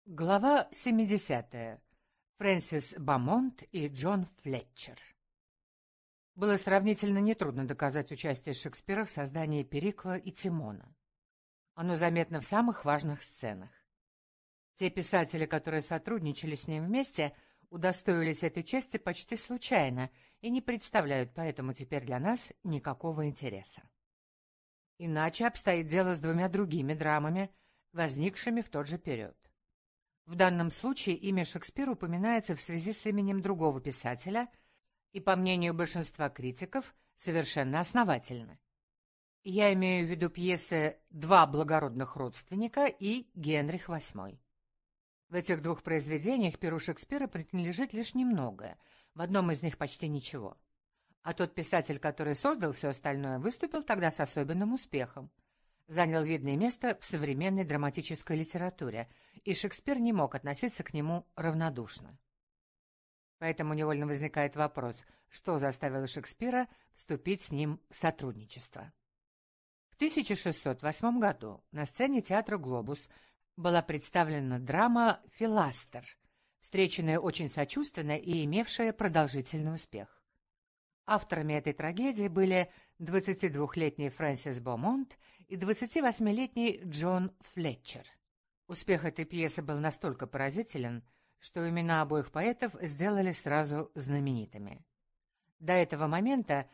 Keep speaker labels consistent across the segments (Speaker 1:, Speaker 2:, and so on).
Speaker 1: Глава 70. Фрэнсис Бамонт и Джон Флетчер. Было сравнительно нетрудно доказать участие Шекспира в создании Перикла и Тимона. Оно заметно в самых важных сценах. Те писатели, которые сотрудничали с ним вместе, удостоились этой чести почти случайно и не представляют поэтому теперь для нас никакого интереса. Иначе обстоит дело с двумя другими драмами, возникшими в тот же период. В данном случае имя Шекспира упоминается в связи с именем другого писателя и, по мнению большинства критиков, совершенно основательно. Я имею в виду пьесы «Два благородных родственника» и «Генрих VIII». В этих двух произведениях перу Шекспира принадлежит лишь немногое, в одном из них почти ничего. А тот писатель, который создал все остальное, выступил тогда с особенным успехом. Занял видное место в современной драматической литературе, и Шекспир не мог относиться к нему равнодушно. Поэтому невольно возникает вопрос, что заставило Шекспира вступить с ним в сотрудничество. В 1608 году на сцене театра «Глобус» была представлена драма «Филастер», встреченная очень сочувственно и имевшая продолжительный успех. Авторами этой трагедии были 22-летний Фрэнсис Бамонт и 28-летний Джон Флетчер. Успех этой пьесы был настолько поразителен, что имена обоих поэтов сделали сразу знаменитыми. До этого момента,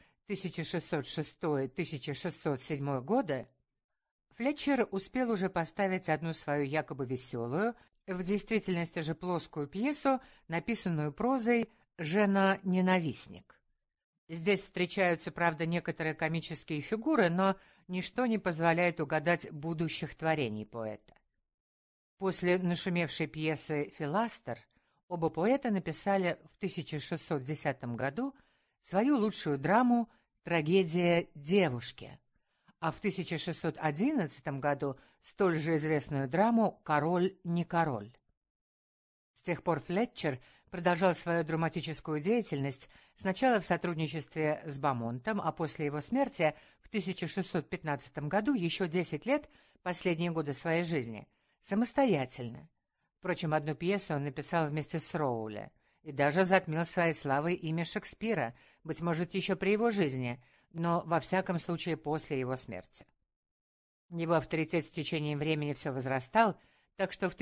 Speaker 1: 1606-1607 годы, Флетчер успел уже поставить одну свою якобы веселую, в действительности же плоскую пьесу, написанную прозой «Жена-ненавистник». Здесь встречаются, правда, некоторые комические фигуры, но ничто не позволяет угадать будущих творений поэта. После нашумевшей пьесы «Филастер» оба поэта написали в 1610 году свою лучшую драму «Трагедия девушки», а в 1611 году столь же известную драму «Король не король». С тех пор Флетчер продолжал свою драматическую деятельность сначала в сотрудничестве с Бамонтом, а после его смерти в 1615 году еще 10 лет, последние годы своей жизни, самостоятельно. Впрочем, одну пьесу он написал вместе с Роули и даже затмил своей славой имя Шекспира, быть может, еще при его жизни, но во всяком случае после его смерти. Его авторитет с течением времени все возрастал, так что в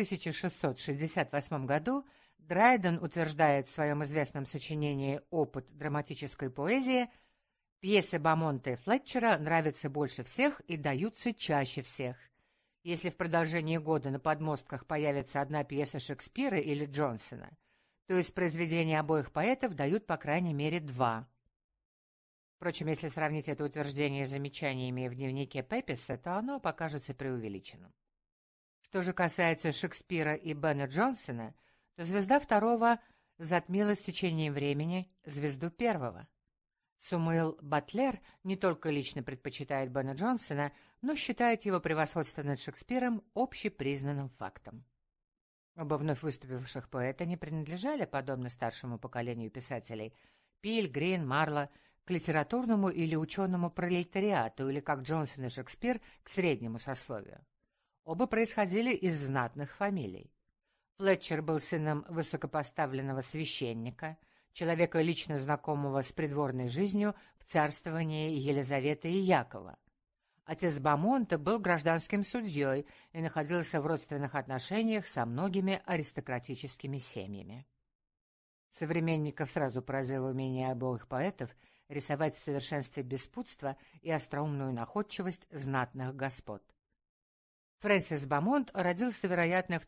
Speaker 1: 1668 году Драйден утверждает в своем известном сочинении «Опыт драматической поэзии», пьесы Бамонта и Флетчера нравятся больше всех и даются чаще всех. Если в продолжении года на подмостках появится одна пьеса Шекспира или Джонсона, то из произведений обоих поэтов дают по крайней мере два. Впрочем, если сравнить это утверждение с замечаниями в дневнике Пеписа, то оно покажется преувеличенным. Что же касается Шекспира и Бена Джонсона, то звезда второго затмила с течением времени звезду первого. Самуэл Батлер не только лично предпочитает Бена Джонсона, но считает его превосходство над Шекспиром общепризнанным фактом. Оба вновь выступивших поэта не принадлежали, подобно старшему поколению писателей, Пиль, Грин, Марло, к литературному или ученому пролетариату, или, как Джонсон и Шекспир, к среднему сословию. Оба происходили из знатных фамилий. Флетчер был сыном высокопоставленного священника, человека, лично знакомого с придворной жизнью в царствовании Елизаветы и Якова. Отец Бамонта был гражданским судьей и находился в родственных отношениях со многими аристократическими семьями. Современников сразу поразило умение обоих поэтов рисовать в совершенстве беспутство и остроумную находчивость знатных господ. Фрэнсис Бамонт родился, вероятно, в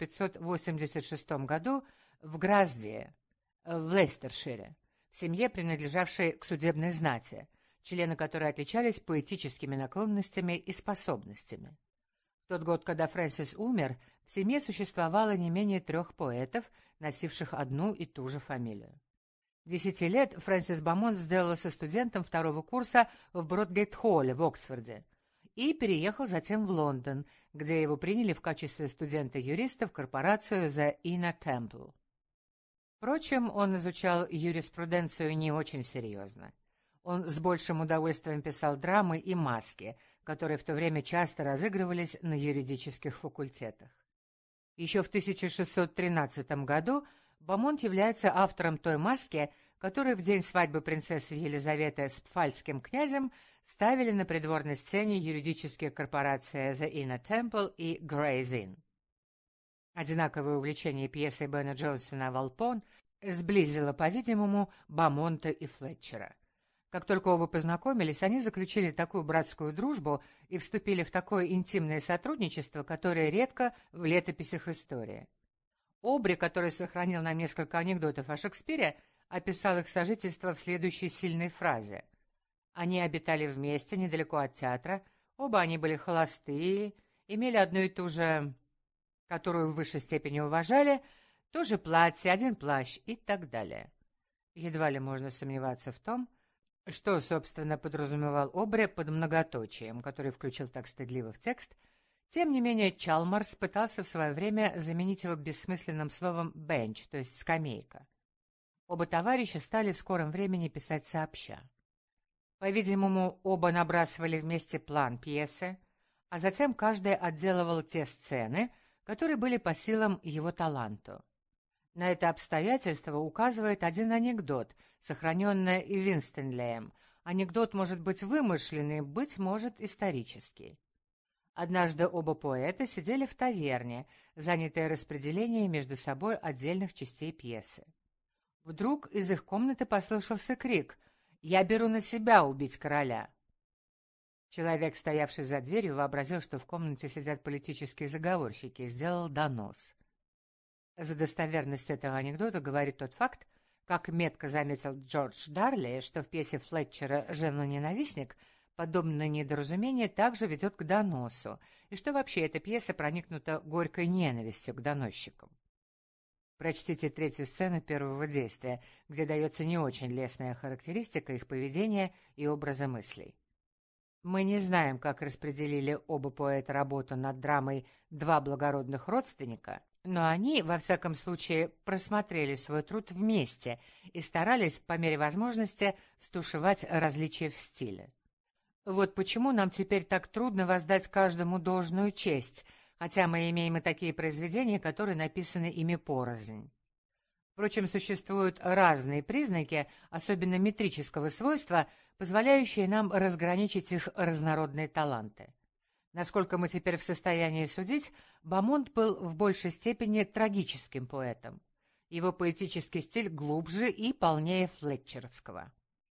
Speaker 1: 1586 году в Граздии, в Лейстершире, в семье, принадлежавшей к судебной знати, члены которой отличались поэтическими наклонностями и способностями. В тот год, когда Фрэнсис умер, в семье существовало не менее 3 поэтов, носивших одну и ту же фамилию. 10 лет Фрэнсис Бамонт сделался студентом 2-го курса в Бродгейт-холле в Оксфорде и переехал затем в Лондон, где его приняли в качестве студента-юриста в корпорацию The Inner Temple. Впрочем, он изучал юриспруденцию не очень серьезно. Он с большим удовольствием писал драмы и маски, которые в то время часто разыгрывались на юридических факультетах. Еще в 1613 году Бамонт является автором той маски, которую в день свадьбы принцессы Елизаветы с пфальцским князем ставили на придворной сцене юридические корпорации The Inner Temple и Gray's Inn. Одинаковое увлечение пьесой Бена Джонсона «Волпон» сблизило, по-видимому, Бамонта и Флетчера. Как только оба познакомились, они заключили такую братскую дружбу и вступили в такое интимное сотрудничество, которое редко в летописях истории. Обри, который сохранил нам несколько анекдотов о Шекспире, описал их сожительство в следующей сильной фразе. Они обитали вместе, недалеко от театра, оба они были холостые, имели одну и ту же, которую в высшей степени уважали, то же платье, один плащ и так далее. Едва ли можно сомневаться в том, что, собственно, подразумевал Обри под многоточием, который включил так стыдливо в текст. Тем не менее, Чалмарс пытался в свое время заменить его бессмысленным словом «бенч», то есть «скамейка». Оба товарища стали в скором времени писать сообща. По-видимому, оба набрасывали вместе план пьесы, а затем каждый отделывал те сцены, которые были по силам его таланту. На это обстоятельство указывает один анекдот, сохраненный Винстенлеем. Анекдот может быть вымышленный, быть может исторический. Однажды оба поэта сидели в таверне, занятые распределением между собой отдельных частей пьесы. Вдруг из их комнаты послышался крик «Я беру на себя убить короля!». Человек, стоявший за дверью, вообразил, что в комнате сидят политические заговорщики, и сделал донос. За достоверность этого анекдота говорит тот факт, как метко заметил Джордж Дарли, что в пьесе Флетчера «Жена-ненавистник» подобное недоразумение также ведет к доносу, и что вообще эта пьеса проникнута горькой ненавистью к доносчикам. Прочтите третью сцену первого действия, где дается не очень лестная характеристика их поведения и образа мыслей. Мы не знаем, как распределили оба поэта работу над драмой «Два благородных родственника», но они, во всяком случае, просмотрели свой труд вместе и старались, по мере возможности, стушевать различия в стиле. Вот почему нам теперь так трудно воздать каждому должную честь, хотя мы имеем и такие произведения, которые написаны ими порознь. Впрочем, существуют разные признаки, особенно метрического свойства, позволяющие нам разграничить их разнородные таланты. Насколько мы теперь в состоянии судить, Бамонт был в большей степени трагическим поэтом. Его поэтический стиль глубже и полнее флетчеровского.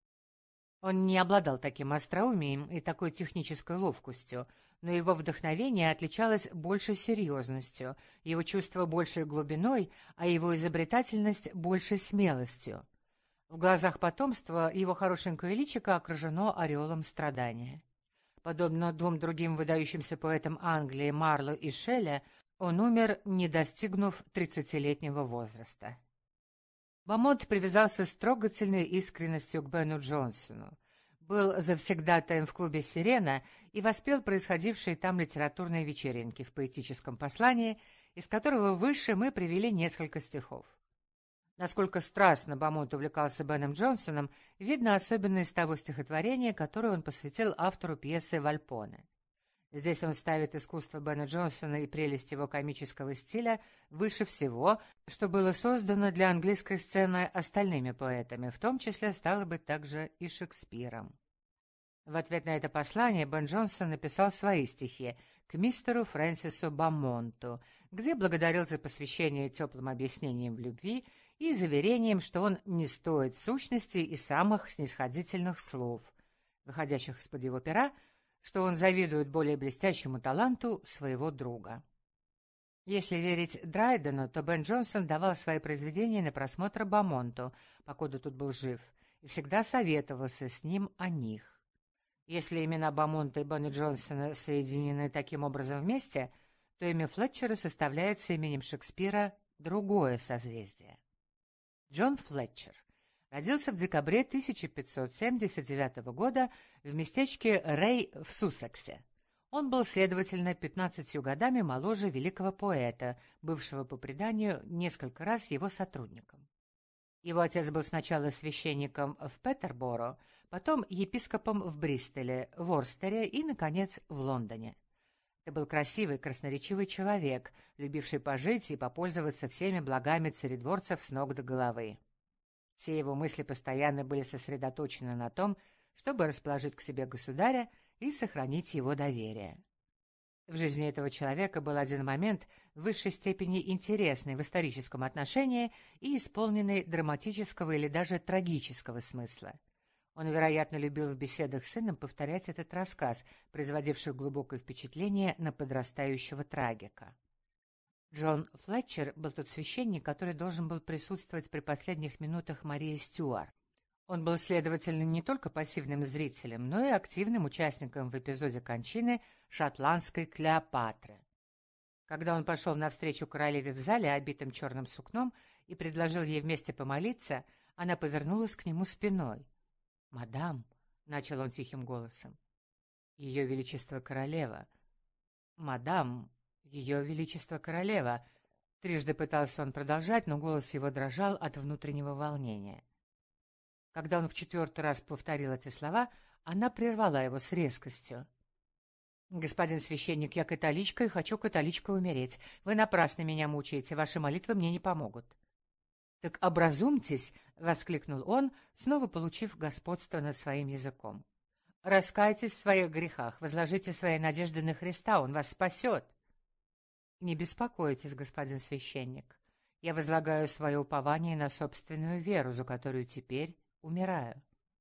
Speaker 1: Он не обладал таким остроумием и такой технической ловкостью, но его вдохновение отличалось большей серьезностью, его чувство большей глубиной, а его изобретательность большей смелостью. В глазах потомства его хорошенькое личико окружено ореолом страдания. Подобно двум другим выдающимся поэтам Англии Марло и Шелли, он умер, не достигнув 30-летнего возраста. Бамонт привязался с трогательной искренностью к Бену Джонсону, был завсегдатаем в клубе «Сирена» и воспел происходившие там литературные вечеринки в поэтическом послании, из которого выше мы привели несколько стихов. Насколько страстно Бамонт увлекался Беном Джонсоном, видно особенно из того стихотворения, которое он посвятил автору пьесы «Вальпоне». Здесь он ставит искусство Бена Джонсона и прелесть его комического стиля выше всего, что было создано для английской сцены остальными поэтами, в том числе, стало быть, также и Шекспиром. В ответ на это послание Бен Джонсон написал свои стихи к мистеру Фрэнсису Бамонту, где благодарил за посвящение теплым объяснениям в любви и заверением, что он не стоит в сущности и самых снисходительных слов, выходящих из-под его пера, что он завидует более блестящему таланту своего друга. Если верить Драйдену, то Бен Джонсон давал свои произведения на просмотр Бамонту, покуда тут был жив, и всегда советовался с ним о них. Если имена Бамонта и Бена Джонсона соединены таким образом вместе, то имя Флетчера составляется именем Шекспира другое созвездие. Джон Флетчер родился в декабре 1579 года в местечке Рей в Суссексе. Он был, следовательно, 15 годами моложе великого поэта, бывшего по преданию несколько раз его сотрудником. Его отец был сначала священником в Петерборо, потом епископом в Бристоле, Ворстере и, наконец, в Лондоне. Это был красивый, красноречивый человек, любивший пожить и попользоваться всеми благами царедворцев с ног до головы. Все его мысли постоянно были сосредоточены на том, чтобы расположить к себе государя и сохранить его доверие. В жизни этого человека был один момент в высшей степени интересный в историческом отношении и исполненный драматического или даже трагического смысла. Он, вероятно, любил в беседах с сыном повторять этот рассказ, производивший глубокое впечатление на подрастающего трагика. Джон Флетчер был тот священник, который должен был присутствовать при последних минутах Марии Стюарт. Он был, следовательно, не только пассивным зрителем, но и активным участником в эпизоде кончины шотландской Клеопатры. Когда он пошел навстречу королеве в зале, обитым черным сукном, и предложил ей вместе помолиться, она повернулась к нему спиной. «Мадам», — начал он тихим голосом, — «Ее Величество Королева». «Мадам, Ее Величество Королева», — трижды пытался он продолжать, но голос его дрожал от внутреннего волнения. Когда он в 4-й раз повторил эти слова, она прервала его с резкостью. «Господин священник, я католичка и хочу католичкой умереть. Вы напрасно меня мучаете, ваши молитвы мне не помогут». «Так образумьтесь!» — воскликнул он, снова получив господство над своим языком. «Раскайтесь в своих грехах, возложите свои надежды на Христа, Он вас спасет». «Не беспокойтесь, господин священник. Я возлагаю свое упование на собственную веру, за которую теперь умираю».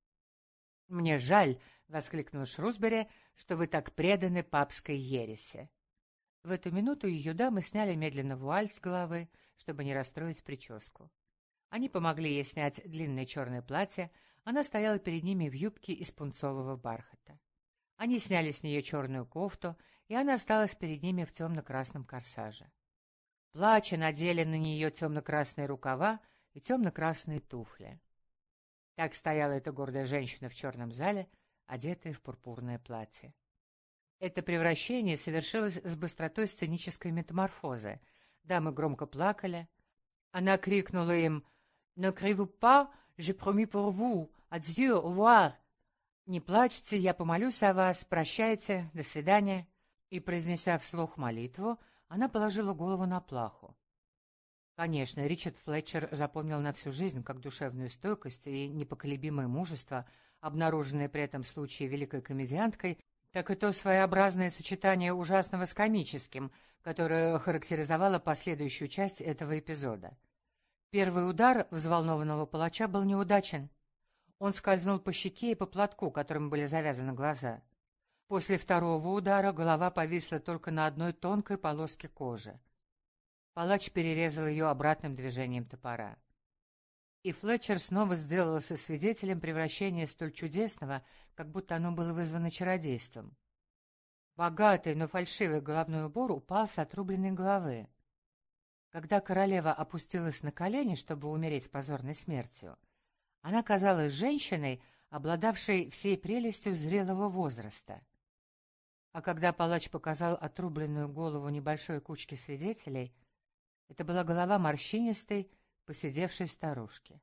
Speaker 1: «Мне жаль», — воскликнул Шрусбери, — «что вы так преданы папской ереси». В эту минуту ее дамы сняли медленно вуаль с головы, чтобы не расстроить прическу. Они помогли ей снять длинное черное платье, она стояла перед ними в юбке из пунцового бархата. Они сняли с нее черную кофту, и она осталась перед ними в темно-красном корсаже. Плача надели на нее темно-красные рукава и темно-красные туфли. Так стояла эта гордая женщина в черном зале, одетая в пурпурное платье. Это превращение совершилось с быстротой сценической метаморфозы. Дамы громко плакали. Она крикнула им «Ne criez-vous pas, j'ai promis pour vous, adieu, au revoir». «Не плачьте, я помолюсь о вас, прощайте, до свидания». И, произнеся вслух молитву, она положила голову на плаху. Конечно, Ричард Флетчер запомнил на всю жизнь как душевную стойкость и непоколебимое мужество, обнаруженное при этом случае великой комедианткой, так и то своеобразное сочетание ужасного с комическим, которое характеризовало последующую часть этого эпизода. Первый удар взволнованного палача был неудачен. Он скользнул по щеке и по платку, которым были завязаны глаза. После второго удара голова повисла только на одной тонкой полоске кожи. Палач перерезал ее обратным движением топора. И Флетчер снова сделался свидетелем превращения столь чудесного, как будто оно было вызвано чародейством. Богатый, но фальшивый головной убор упал с отрубленной головы. Когда королева опустилась на колени, чтобы умереть позорной смертью, она казалась женщиной, обладавшей всей прелестью зрелого возраста. А когда палач показал отрубленную голову небольшой кучки свидетелей, это была голова морщинистой, поседевшей старушки.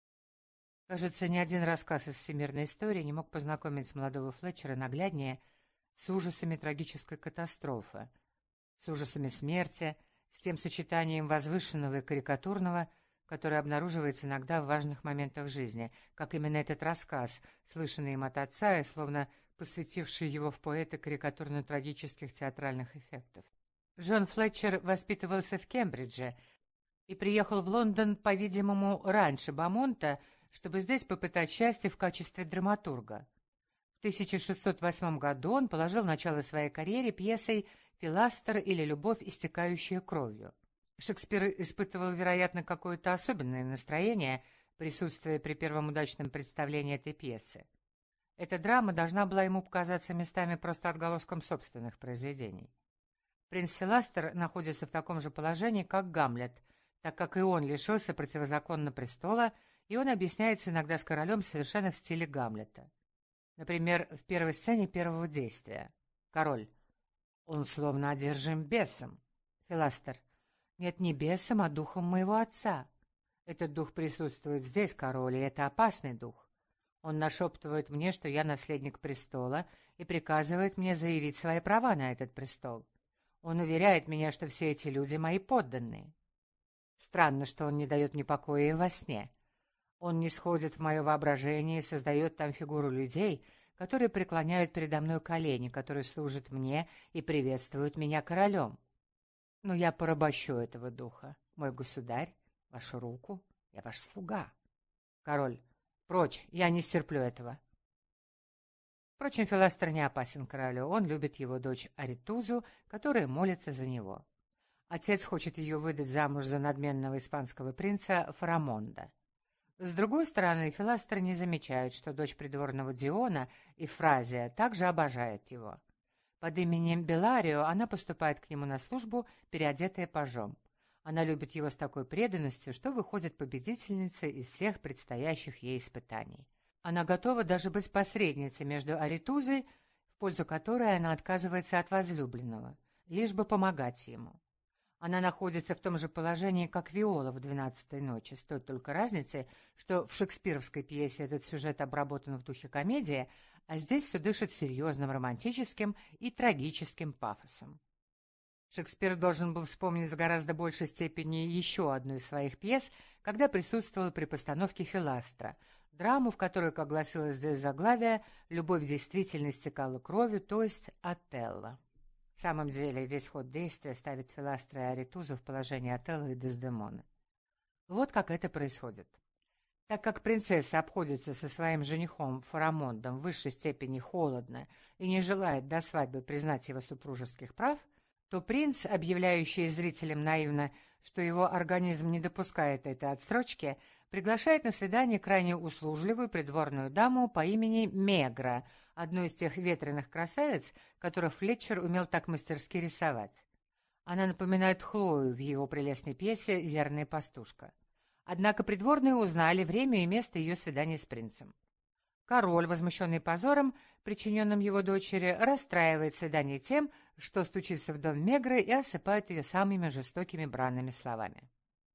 Speaker 1: Кажется, ни один рассказ из всемирной истории не мог познакомить молодого Флетчера нагляднее с ужасами трагической катастрофы, с ужасами смерти, с тем сочетанием возвышенного и карикатурного, которое обнаруживается иногда в важных моментах жизни, как именно этот рассказ, слышанный им от отца и словно посвятивший его в поэты карикатурно-трагических театральных эффектов. Джон Флетчер воспитывался в Кембридже и приехал в Лондон, по-видимому, раньше Бамонта, чтобы здесь попытать счастье в качестве драматурга. В 1608 году он положил начало своей карьере пьесой «Филастер» или «Любовь, истекающая кровью». Шекспир испытывал, вероятно, какое-то особенное настроение, присутствуя при первом удачном представлении этой пьесы. Эта драма должна была ему показаться местами просто отголоском собственных произведений. Принц Филастер находится в таком же положении, как Гамлет, так как и он лишился противозаконно престола, и он объясняется иногда с королем совершенно в стиле Гамлета. Например, в первой сцене первого действия. Король. Он словно одержим бесом. Филастер. Нет, не бесом, а духом моего отца. Этот дух присутствует здесь, король, и это опасный дух. Он нашептывает мне, что я наследник престола, и приказывает мне заявить свои права на этот престол. Он уверяет меня, что все эти люди мои подданные. Странно, что он не дает мне покоя и во сне. Он не сходит в мое воображение и создает там фигуру людей, которые преклоняют передо мной колени, которые служат мне и приветствуют меня королем. Но я порабощу этого духа. Мой государь, вашу руку, я ваш слуга. Король, прочь, я не стерплю этого. Впрочем, Филастер не опасен королю, он любит его дочь Аритузу, которая молится за него. Отец хочет ее выдать замуж за надменного испанского принца Фарамонда. С другой стороны, Филастер не замечает, что дочь придворного Диона, Эфразия, также обожает его. Под именем Беларио она поступает к нему на службу, переодетая пажом. Она любит его с такой преданностью, что выходит победительницей из всех предстоящих ей испытаний. Она готова даже быть посредницей между Аритузой, в пользу которой она отказывается от возлюбленного, лишь бы помогать ему. Она находится в том же положении, как Виола в «12-й ночи», с той только разницей, что в шекспировской пьесе этот сюжет обработан в духе комедии, а здесь все дышит серьезным романтическим и трагическим пафосом. Шекспир должен был вспомнить в гораздо большей степени еще одну из своих пьес, когда присутствовал при постановке «Филастра», драму, в которой, как гласило здесь заглавие, любовь в действительности стекала кровью, то есть Отелло. В самом деле, весь ход действия ставит Филастра и Аритузу в положение Отелло и Дездемоны. Вот как это происходит. Так как принцесса обходится со своим женихом Фарамондом в высшей степени холодно и не желает до свадьбы признать его супружеских прав, то принц, объявляющий зрителям наивно, что его организм не допускает этой отсрочки, приглашает на свидание крайне услужливую придворную даму по имени Мегра, одну из тех ветреных красавиц, которых Флетчер умел так мастерски рисовать. Она напоминает Хлою в его прелестной пьесе «Верная пастушка». Однако придворные узнали время и место ее свидания с принцем. Король, возмущенный позором, причиненным его дочери, расстраивает свидание тем, что стучится в дом Мегры и осыпает ее самыми жестокими бранными словами.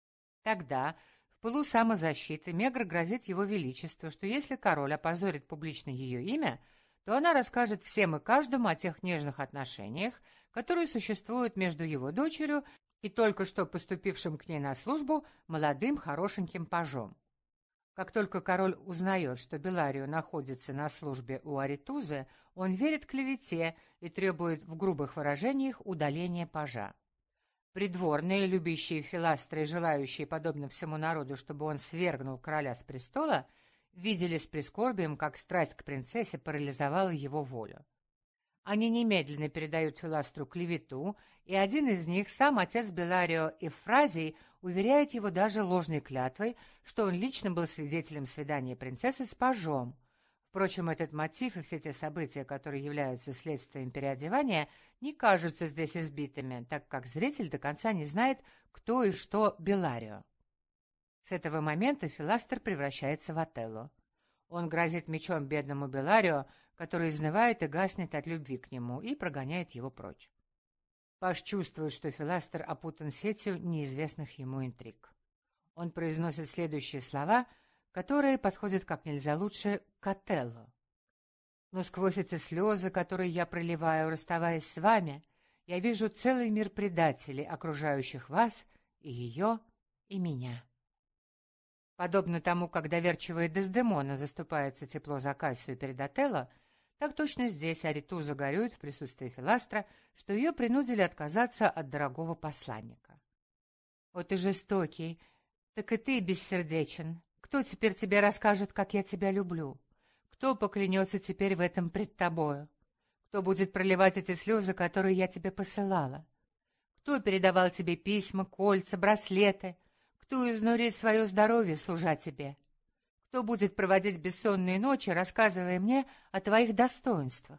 Speaker 1: Тогда, в пылу самозащиты, Мегра грозит его величеству, что если король опозорит публично ее имя, то она расскажет всем и каждому о тех нежных отношениях, которые существуют между его дочерью и только что поступившим к ней на службу молодым хорошеньким пажом. Как только король узнает, что Беларио находится на службе у Аритузы, он верит клевете и требует в грубых выражениях удаления пажа. Придворные, любящие Филастра и желающие, подобно всему народу, чтобы он свергнул короля с престола, видели с прискорбием, как страсть к принцессе парализовала его волю. Они немедленно передают Филастру клевету, и один из них, сам отец Беларио Эфразий, уверяет его даже ложной клятвой, что он лично был свидетелем свидания принцессы с пажом. Впрочем, этот мотив и все те события, которые являются следствием переодевания, не кажутся здесь избитыми, так как зритель до конца не знает, кто и что Беларио. С этого момента Филастер превращается в Отелло. Он грозит мечом бедному Беларио, который изнывает и гаснет от любви к нему, и прогоняет его прочь. Паж чувствует, что Филастер опутан сетью неизвестных ему интриг. Он произносит следующие слова, которые подходят как нельзя лучше к Отелло. «Но сквозь эти слезы, которые я проливаю, расставаясь с вами, я вижу целый мир предателей, окружающих вас, и ее, и меня». Подобно тому, как доверчивая Дездемона заступается тепло за Кассию перед Отелло, так точно здесь Аритуза горюет в присутствии Филастра, что ее принудили отказаться от дорогого посланника. «О, ты жестокий, так и ты бессердечен. Кто теперь тебе расскажет, как я тебя люблю? Кто поклянется теперь в этом пред тобою? Кто будет проливать эти слезы, которые я тебе посылала? Кто передавал тебе письма, кольца, браслеты? Кто изнурит свое здоровье, служа тебе? Кто будет проводить бессонные ночи, рассказывая мне о твоих достоинствах?»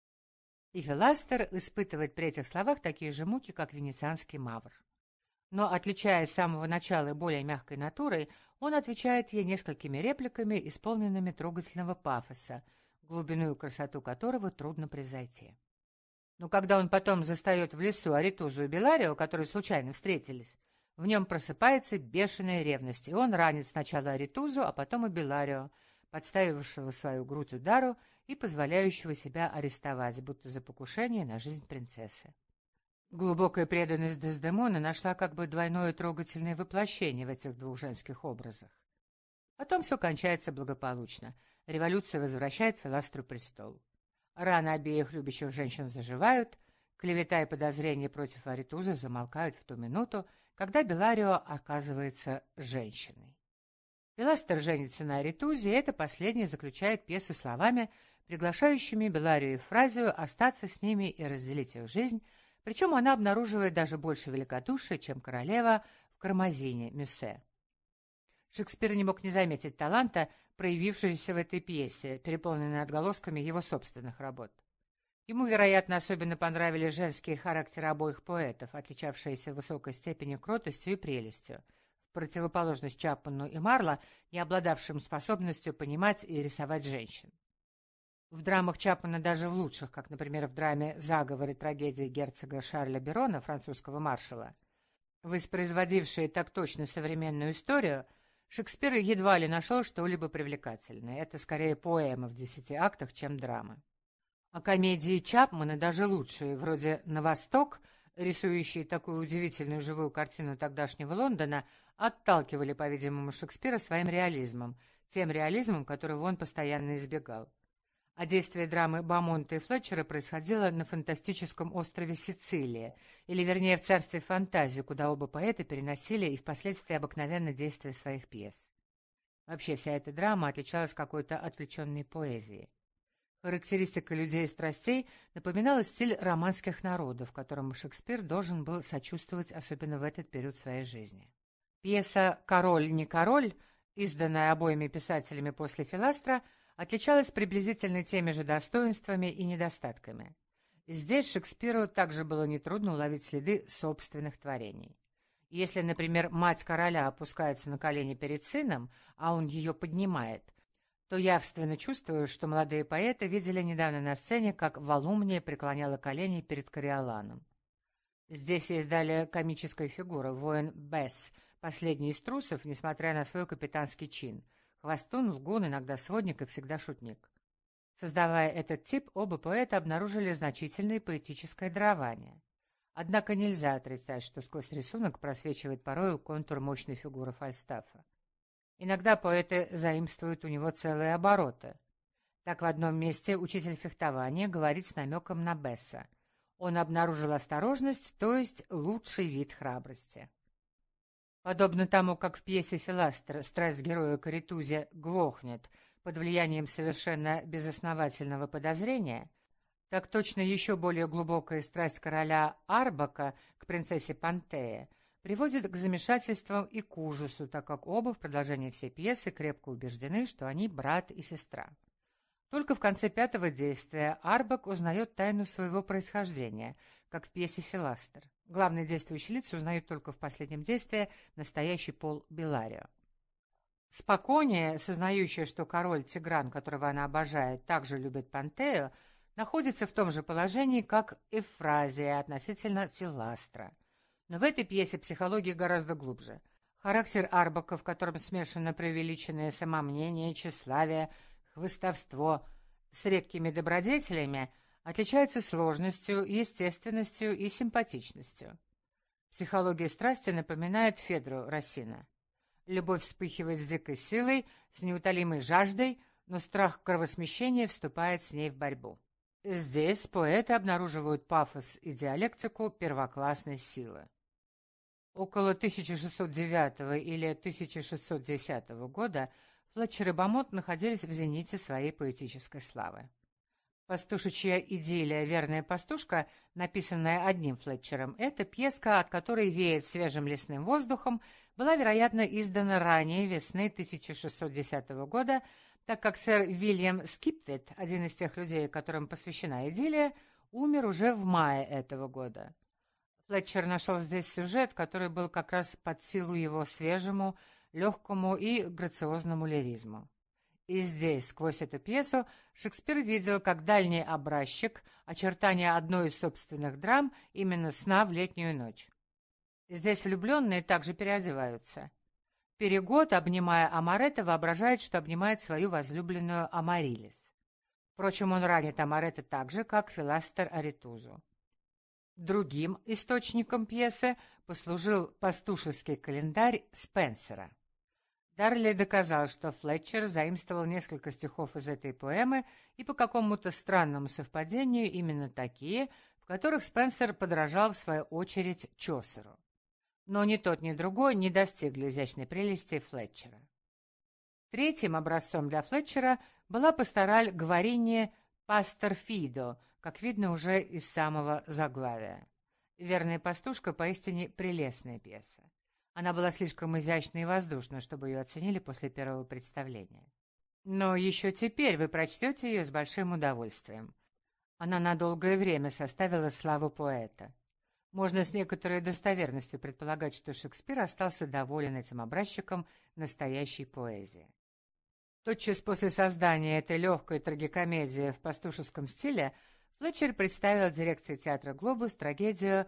Speaker 1: И Филастер испытывает при этих словах такие же муки, как венецианский мавр. Но, отличаясь с самого начала более мягкой натурой, он отвечает ей несколькими репликами, исполненными трогательного пафоса, глубину и красоту которого трудно превзойти. Но когда он потом застает в лесу Аритузу и Беларио, которые случайно встретились, в нем просыпается бешеная ревность, и он ранит сначала Аритузу, а потом и Беларио, подставившего свою грудь удару и позволяющего себя арестовать, будто за покушение на жизнь принцессы. Глубокая преданность Дездемоны нашла как бы двойное трогательное воплощение в этих двух женских образах. Потом все кончается благополучно. Революция возвращает Филастру престол. Раны обеих любящих женщин заживают, клевета и подозрения против Аритуза замолкают в ту минуту, когда Беларио оказывается женщиной. Филастер женится на Аритузе, и это последний заключает пьесу словами, приглашающими Беларио и Фразию остаться с ними и разделить их жизнь, причем она обнаруживает даже больше великодушия, чем королева в Кармазине, Мюссе. Шекспир не мог не заметить таланта, проявившегося в этой пьесе, переполненной отголосками его собственных работ. Ему, вероятно, особенно понравились женские характеры обоих поэтов, отличавшиеся в высокой степени кротостью и прелестью, в противоположность Чапману и Марло, не обладавшим способностью понимать и рисовать женщин. В драмах Чапмана, даже в лучших, как, например, в драме «Заговор и трагедия герцога Шарля Берона», французского маршала, воспроизводившие так точно современную историю, Шекспир едва ли нашел что-либо привлекательное. Это скорее поэма в 10 актах, чем драма. А комедии Чапмана, даже лучшие, вроде «На восток», рисующие такую удивительную живую картину тогдашнего Лондона, отталкивали, по-видимому, Шекспира своим реализмом, тем реализмом, которого он постоянно избегал. А действие драмы Бамонта и Флетчера происходило на фантастическом острове Сицилия, или, вернее, в царстве фантазии, куда оба поэта переносили и впоследствии обыкновенно действия своих пьес. Вообще, вся эта драма отличалась какой-то отвлеченной поэзией. Характеристика людей и страстей напоминала стиль романских народов, которому Шекспир должен был сочувствовать, особенно в этот период своей жизни. Пьеса «Король, не король», изданная обоими писателями после Филастра, отличалась приблизительно теми же достоинствами и недостатками. Здесь Шекспиру также было нетрудно уловить следы собственных творений. Если, например, мать короля опускается на колени перед сыном, а он ее поднимает, то явственно чувствую, что молодые поэты видели недавно на сцене, как Волумния преклоняла колени перед Кориоланом. Здесь есть далее комическая фигура, воин Бесс, последний из трусов, несмотря на свой капитанский чин. Хвостун, лгун, иногда сводник и всегда шутник. Создавая этот тип, оба поэта обнаружили значительное поэтическое дарование. Однако нельзя отрицать, что сквозь рисунок просвечивает порою контур мощной фигуры Фальстафа. Иногда поэты заимствуют у него целые обороты. Так в одном месте учитель фехтования говорит с намеком на Бесса. Он обнаружил осторожность, то есть лучший вид храбрости. Подобно тому, как в пьесе Филастер страсть героя к Аритузе глохнет под влиянием совершенно безосновательного подозрения, так точно еще более глубокая страсть короля Арбака к принцессе Пантее приводит к замешательствам и к ужасу, так как оба в продолжении всей пьесы крепко убеждены, что они брат и сестра. Только в конце пятого действия Арбак узнает тайну своего происхождения, как в пьесе Филастер. Главные действующие лица узнают только в последнем действии настоящий пол Беларио. Спокония, сознающая, что король Тигран, которого она обожает, также любит Пантею, находится в том же положении, как Эфразия относительно Филастра. Но в этой пьесе психология гораздо глубже. Характер Арбака, в котором смешано преувеличенное самомнение, тщеславие, хвастовство с редкими добродетелями, отличается сложностью, естественностью и симпатичностью. Психология страсти напоминает Федру Рассина. Любовь вспыхивает с дикой силой, с неутолимой жаждой, но страх кровосмещения вступает с ней в борьбу. Здесь поэты обнаруживают пафос и диалектику первоклассной силы. Около 1609 или 1610 года Флетчер и Бамонт находились в зените своей поэтической славы. «Пастушечья идиллия «Верная пастушка», написанная одним Флетчером, эта пьеска, от которой веет свежим лесным воздухом, была, вероятно, издана ранее, весны 1610 года, так как сэр Вильям Скипвит, один из тех людей, которым посвящена идиллия, умер уже в мае этого года. Флетчер нашел здесь сюжет, который был как раз под силу его свежему, легкому и грациозному лиризму. И здесь, сквозь эту пьесу, Шекспир видел, как дальний образчик, очертания одной из собственных драм, именно «Сна в летнюю ночь». Здесь влюбленные также переодеваются. Перегод, обнимая Амаретто, воображает, что обнимает свою возлюбленную Амарилис. Впрочем, он ранит Амаретто так же, как Филастер Аретузу. Другим источником пьесы послужил пастушеский календарь Спенсера. Дарли доказал, что Флетчер заимствовал несколько стихов из этой поэмы и по какому-то странному совпадению именно такие, в которых Спенсер подражал в свою очередь Чосеру. Но ни тот, ни другой не достигли изящной прелести Флетчера. Третьим образцом для Флетчера была пастораль Гварини «Пастор Фидо», как видно уже из самого заглавия. «Верная пастушка» поистине прелестная пьеса. Она была слишком изящна и воздушна, чтобы ее оценили после первого представления. Но еще теперь вы прочтете ее с большим удовольствием. Она на долгое время составила славу поэта. Можно с некоторой достоверностью предполагать, что Шекспир остался доволен этим образчиком настоящей поэзии. Тотчас после создания этой легкой трагикомедии в пастушеском стиле Флетчер представил дирекции театра «Глобус» трагедия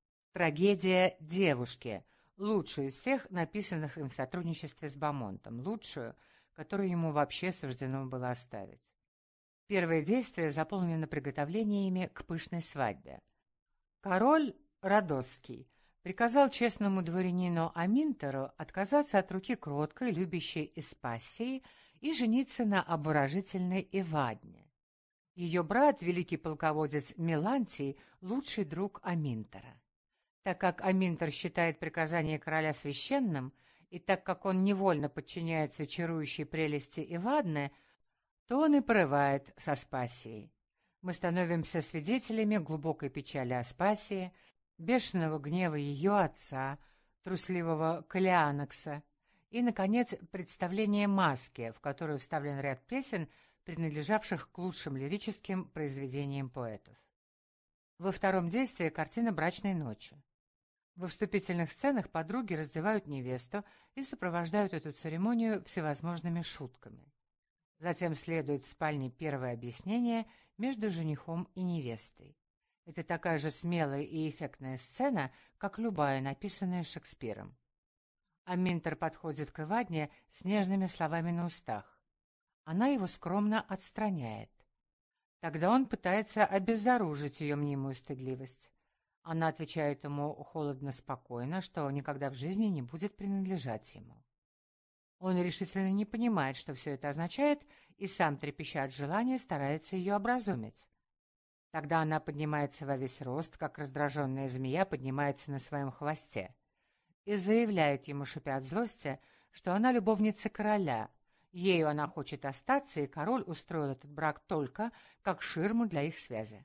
Speaker 1: девушки, лучшую из всех написанных им в сотрудничестве с Бамонтом, лучшую, которую ему вообще суждено было оставить. Первое действие заполнено приготовлениями к пышной свадьбе. Король Родосский приказал честному дворянину Аминтору отказаться от руки кроткой, любящей Эспассии, и жениться на обворожительной Эвадне. Ее брат, великий полководец Мелантий, лучший друг Аминтора. Так как Аминтор считает приказание короля священным, и так как он невольно подчиняется чарующей прелести Эвадны, то он и порывает с Аспасией. Мы становимся свидетелями глубокой печали Аспасии, бешеного гнева ее отца, трусливого Калианокса и, наконец, представление маски, в которую вставлен ряд песен, принадлежавших к лучшим лирическим произведениям поэтов. Во втором действии картина брачной ночи. Во вступительных сценах подруги раздевают невесту и сопровождают эту церемонию всевозможными шутками. Затем следует в спальне первое объяснение между женихом и невестой. Это такая же смелая и эффектная сцена, как любая, написанная Шекспиром. Аминтор подходит к Эвадне с нежными словами на устах. Она его скромно отстраняет. Тогда он пытается обезоружить ее мнимую стыдливость. Она отвечает ему холодно-спокойно, что никогда в жизни не будет принадлежать ему. Он решительно не понимает, что все это означает, и сам, трепеща от желания, старается ее образумить. Тогда она поднимается во весь рост, как раздраженная змея поднимается на своем хвосте, и заявляет ему, шипя от злости, что она любовница короля. Ею она хочет остаться, и король устроил этот брак только как ширму для их связи.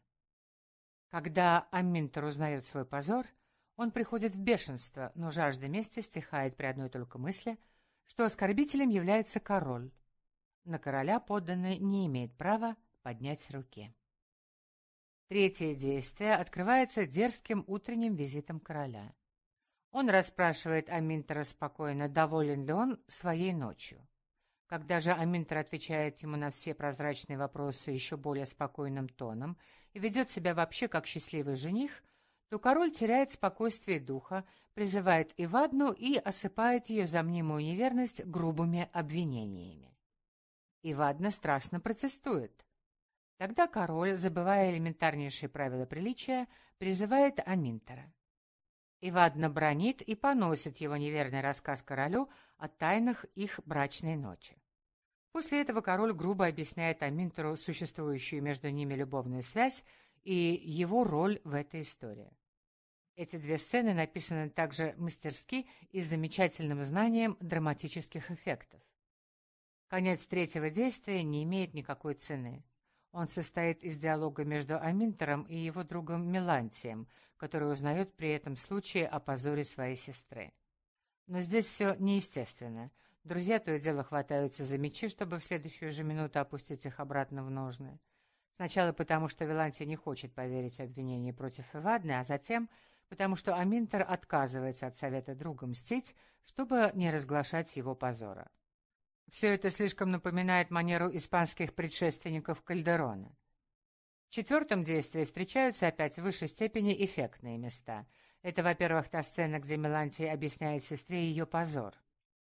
Speaker 1: Когда Аминтор узнает свой позор, он приходит в бешенство, но жажда мести стихает при одной только мысли, что оскорбителем является король. На короля подданный не имеет права поднять руки. Третье действие открывается дерзким утренним визитом короля. Он расспрашивает Аминтора спокойно, доволен ли он своей ночью. Когда же Аминтор отвечает ему на все прозрачные вопросы еще более спокойным тоном и ведет себя вообще как счастливый жених, то король теряет спокойствие духа, призывает Эвадну и осыпает ее за мнимую неверность грубыми обвинениями. Эвадна страстно протестует. Тогда король, забывая элементарнейшие правила приличия, призывает Аминтора. Эвадна бранит и поносит его неверный рассказ королю о тайнах их брачной ночи. После этого король грубо объясняет Аминтору существующую между ними любовную связь и его роль в этой истории. Эти две сцены написаны также мастерски и с замечательным знанием драматических эффектов. Конец третьего действия не имеет никакой цены. Он состоит из диалога между Аминтором и его другом Мелантием, который узнает при этом случае о позоре своей сестры. Но здесь все неестественно. Друзья то и дело хватаются за мечи, чтобы в следующую же минуту опустить их обратно в ножны. Сначала потому, что Мелантий не хочет поверить обвинению против Эвадны, а затем потому, что Аминтор отказывается от совета друга мстить, чтобы не разглашать его позора. Все это слишком напоминает манеру испанских предшественников Кальдерона. В четвертом действии встречаются опять в высшей степени эффектные места. Это, во-первых, та сцена, где Мелантий объясняет сестре ее позор.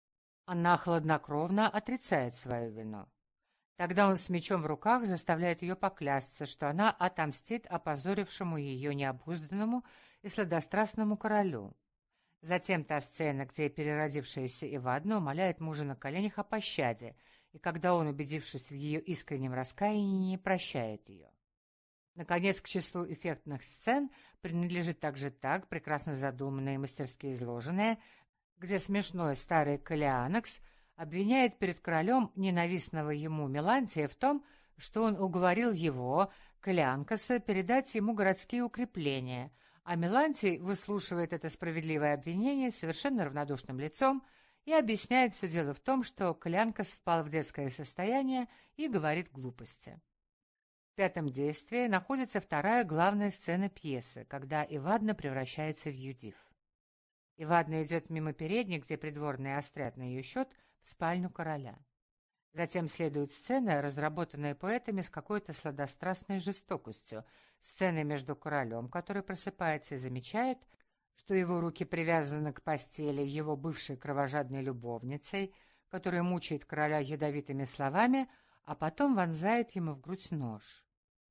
Speaker 1: Она хладнокровно отрицает свою вину. Тогда он с мечом в руках заставляет ее поклясться, что она отомстит опозорившему ее необузданному и сладострастному королю. Затем та сцена, где переродившаяся Ивадна умоляет мужа на коленях о пощаде, и когда он, убедившись в ее искреннем раскаянии, прощает ее. Наконец, к числу эффектных сцен принадлежит также так, прекрасно задуманная и мастерски изложенная, где смешной старый Калианакс обвиняет перед королем ненавистного ему Мелантия в том, что он уговорил его, Калианкаса, передать ему городские укрепления, а Мелантий выслушивает это справедливое обвинение совершенно равнодушным лицом и объясняет все дело в том, что Калианкас впал в детское состояние и говорит глупости. В пятом действии находится вторая главная сцена пьесы, когда Ивадна превращается в Юдиф. Ивадна идет мимо передней, где придворные острят на ее счет, в спальню короля. Затем следует сцена, разработанная поэтами с какой-то сладострастной жестокостью, сцена между королем, который просыпается и замечает, что его руки привязаны к постели его бывшей кровожадной любовницей, которая мучает короля ядовитыми словами, а потом вонзает ему в грудь нож.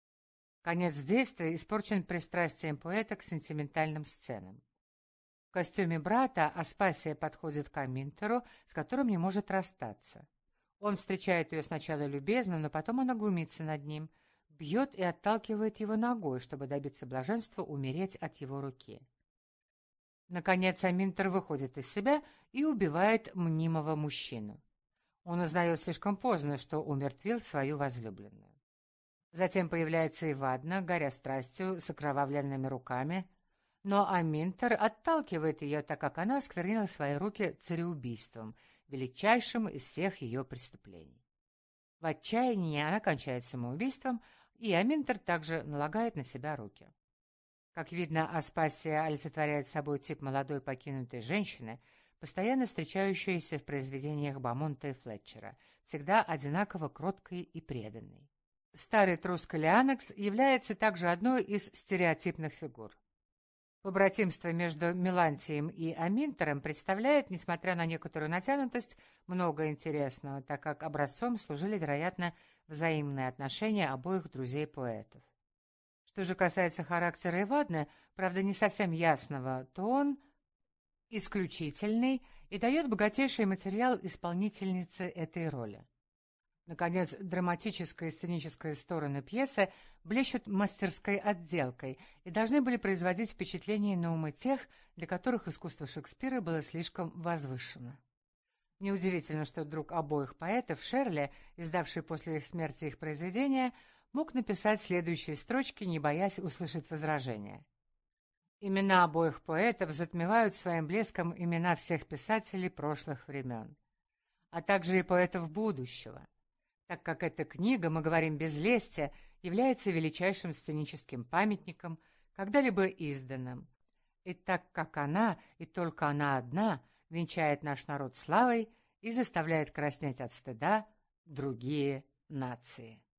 Speaker 1: Конец действия испорчен пристрастием поэта к сентиментальным сценам. В костюме брата Аспасия подходит к Аминтеру, с которым не может расстаться. Он встречает ее сначала любезно, но потом она глумится над ним, бьет и отталкивает его ногой, чтобы добиться блаженства умереть от его руки. Наконец Аминтер выходит из себя и убивает мнимого мужчину. Он узнает слишком поздно, что умертвил свою возлюбленную. Затем появляется Ивадна, горя страстью, с окровавленными руками, но Аминтер отталкивает ее, так как она осквернила свои руки цареубийством, величайшим из всех ее преступлений. В отчаянии она кончает самоубийством, и Аминтер также налагает на себя руки. Как видно, Аспасия олицетворяет собой тип молодой покинутой женщины, постоянно встречающейся в произведениях Бамонта и Флетчера, всегда одинаково кроткой и преданной. Старый трус Калианакс является также одной из стереотипных фигур. Побратимство между Мелантием и Аминтером представляет, несмотря на некоторую натянутость, много интересного, так как образцом служили, вероятно, взаимные отношения обоих друзей-поэтов. Что же касается характера Ивадны, правда, не совсем ясного, то он исключительный и дает богатейший материал исполнительнице этой роли. Наконец, драматическая и сценическая стороны пьесы блещут мастерской отделкой и должны были производить впечатление на умы тех, для которых искусство Шекспира было слишком возвышено. Неудивительно, что друг обоих поэтов, Шерли, издавший после их смерти их произведения, мог написать следующие строчки, не боясь услышать возражения. Имена обоих поэтов затмевают своим блеском имена всех писателей прошлых времен, а также и поэтов будущего, так как эта книга, мы говорим без лестия, является величайшим сценическим памятником, когда-либо изданным, и так как она, и только она одна, венчает наш народ славой и заставляет краснеть от стыда другие нации.